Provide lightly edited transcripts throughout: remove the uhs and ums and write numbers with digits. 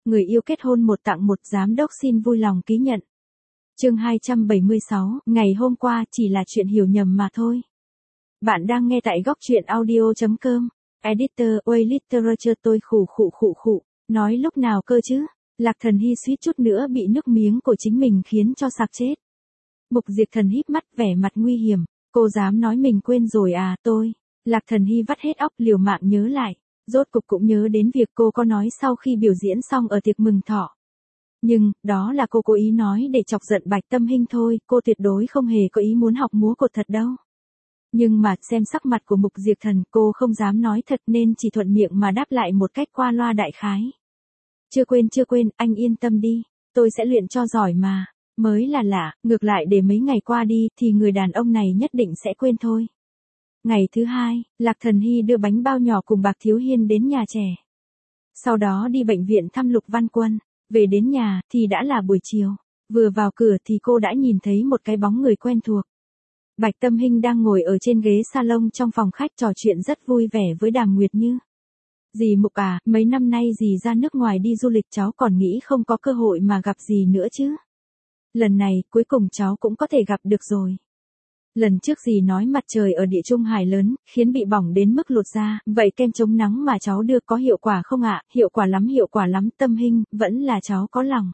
người yêu kết hôn một tặng một, giám đốc xin vui lòng ký nhận. Chương 276, ngày hôm qua chỉ là chuyện hiểu nhầm mà thôi. Bạn đang nghe tại góc truyện audio.com. Editor, ôi literature tôi khụ. Nói lúc nào cơ chứ? Lạc Thần Hy suýt chút nữa bị nước miếng của chính mình khiến cho sặc chết. Mục Diệp Thần híp mắt vẻ mặt nguy hiểm. Cô dám nói mình quên rồi à? Tôi. Lạc Thần Hy vắt hết óc liều mạng nhớ lại. Rốt cục cũng nhớ đến việc cô có nói sau khi biểu diễn xong ở tiệc mừng thọ. Nhưng, đó là cô cố ý nói để chọc giận Bạch Tâm Hinh thôi, cô tuyệt đối không hề có ý muốn học múa cột thật đâu. Nhưng mà, xem sắc mặt của Mục Diệp Thần, cô không dám nói thật nên chỉ thuận miệng mà đáp lại một cách qua loa đại khái. Chưa quên, anh yên tâm đi, tôi sẽ luyện cho giỏi mà. Mới là lạ, ngược lại để mấy ngày qua đi thì người đàn ông này nhất định sẽ quên thôi. Ngày thứ hai, Lạc Thần Hy đưa bánh bao nhỏ cùng Bạc Thiếu Hiên đến nhà trẻ. Sau đó đi bệnh viện thăm Lục Văn Quân. Về đến nhà thì đã là buổi chiều. Vừa vào cửa thì cô đã nhìn thấy một cái bóng người quen thuộc. Bạch Tâm Hinh đang ngồi ở trên ghế salon trong phòng khách trò chuyện rất vui vẻ với Đàm Nguyệt Như. Dì Mục à, mấy năm nay dì ra nước ngoài đi du lịch cháu còn nghĩ không có cơ hội mà gặp dì nữa chứ. Lần này cuối cùng cháu cũng có thể gặp được rồi. Lần trước dì nói mặt trời ở Địa Trung Hải lớn, khiến bị bỏng đến mức lột da, vậy kem chống nắng mà cháu đưa có hiệu quả không ạ? Hiệu quả lắm Tâm Hinh, vẫn là cháu có lòng.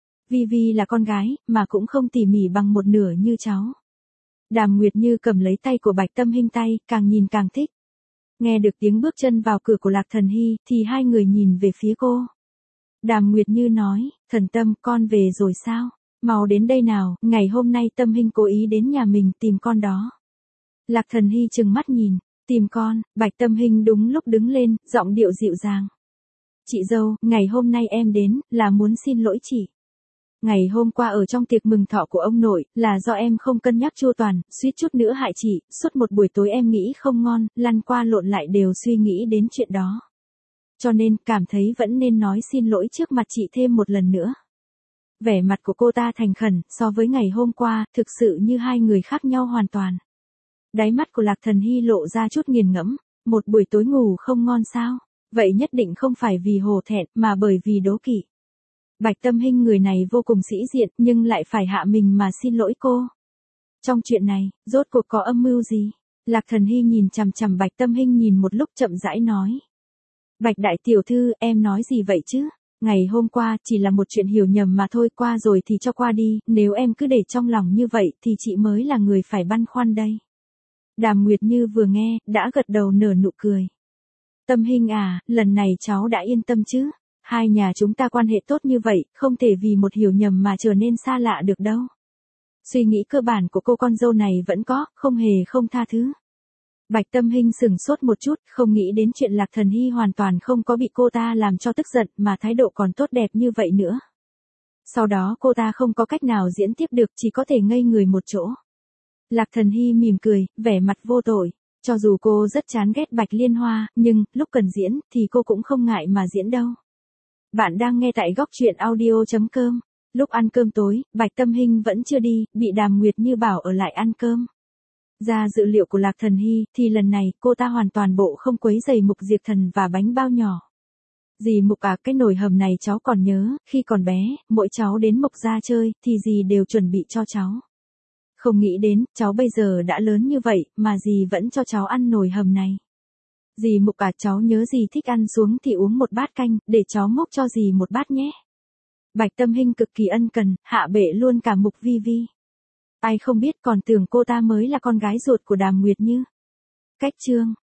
Vi là con gái, mà cũng không tỉ mỉ bằng một nửa như cháu. Đàm Nguyệt Như cầm lấy tay của Bạch Tâm Hinh tay, càng nhìn càng thích. Nghe được tiếng bước chân vào cửa của Lạc Thần Hy, thì hai người nhìn về phía cô. Đàm Nguyệt Như nói, Thần Tâm, con về rồi sao? Mau đến đây nào, ngày hôm nay Tâm Hinh cố ý đến nhà mình tìm con đó. Lạc Thần Hy trừng mắt nhìn, tìm con, Bạch Tâm Hinh đúng lúc đứng lên, giọng điệu dịu dàng. Chị dâu, ngày hôm nay em đến, là muốn xin lỗi chị. Ngày hôm qua ở trong tiệc mừng thọ của ông nội, là do em không cân nhắc chu toàn, suýt chút nữa hại chị, suốt một buổi tối em nghĩ không ngon, lăn qua lộn lại đều suy nghĩ đến chuyện đó. Cho nên, cảm thấy vẫn nên nói xin lỗi trước mặt chị thêm một lần nữa. Vẻ mặt của cô ta thành khẩn, so với ngày hôm qua, thực sự như hai người khác nhau hoàn toàn. Đáy mắt của Lạc Thần Hy lộ ra chút nghiền ngẫm, một buổi tối ngủ không ngon sao? Vậy nhất định không phải vì hổ thẹn, mà bởi vì đố kỵ. Bạch Tâm Hinh người này vô cùng sĩ diện, nhưng lại phải hạ mình mà xin lỗi cô. Trong chuyện này, rốt cuộc có âm mưu gì? Lạc Thần Hy nhìn chằm chằm Bạch Tâm Hinh nhìn một lúc chậm rãi nói. Bạch đại tiểu thư, em nói gì vậy chứ? Ngày hôm qua, chỉ là một chuyện hiểu nhầm mà thôi, qua rồi thì cho qua đi, nếu em cứ để trong lòng như vậy thì chị mới là người phải băn khoăn đây. Đàm Nguyệt Như vừa nghe, đã gật đầu nở nụ cười. Tâm Hinh à, lần này cháu đã yên tâm chứ? Hai nhà chúng ta quan hệ tốt như vậy, không thể vì một hiểu nhầm mà trở nên xa lạ được đâu. Suy nghĩ cơ bản của cô con dâu này vẫn có, không hề không tha thứ. Bạch Tâm Hinh sửng sốt một chút, không nghĩ đến chuyện Lạc Thần Hy hoàn toàn không có bị cô ta làm cho tức giận mà thái độ còn tốt đẹp như vậy nữa. Sau đó cô ta không có cách nào diễn tiếp được, chỉ có thể ngây người một chỗ. Lạc Thần Hy mỉm cười, vẻ mặt vô tội. Cho dù cô rất chán ghét Bạch Liên Hoa, nhưng lúc cần diễn thì cô cũng không ngại mà diễn đâu. Bạn đang nghe tại góc truyện audio.com. Lúc ăn cơm tối, Bạch Tâm Hinh vẫn chưa đi, bị Đàm Nguyệt Như bảo ở lại ăn cơm. Ra dự liệu của Lạc Thần Hy, thì lần này cô ta hoàn toàn bộ không quấy rầy Mục Diệp Thần và bánh bao nhỏ. Dì Mục à, cái nồi hầm này cháu còn nhớ, khi còn bé, mỗi cháu đến Mục gia chơi, thì dì đều chuẩn bị cho cháu. Không nghĩ đến, cháu bây giờ đã lớn như vậy, mà dì vẫn cho cháu ăn nồi hầm này. Dì Mục à, cháu nhớ dì thích ăn xuống thì uống một bát canh, để cháu múc cho dì một bát nhé. Bạch Tâm Hinh cực kỳ ân cần, hạ bệ luôn cả Mục Vi. Ai không biết còn tưởng cô ta mới là con gái ruột của Đàm Nguyệt Như. Cách chương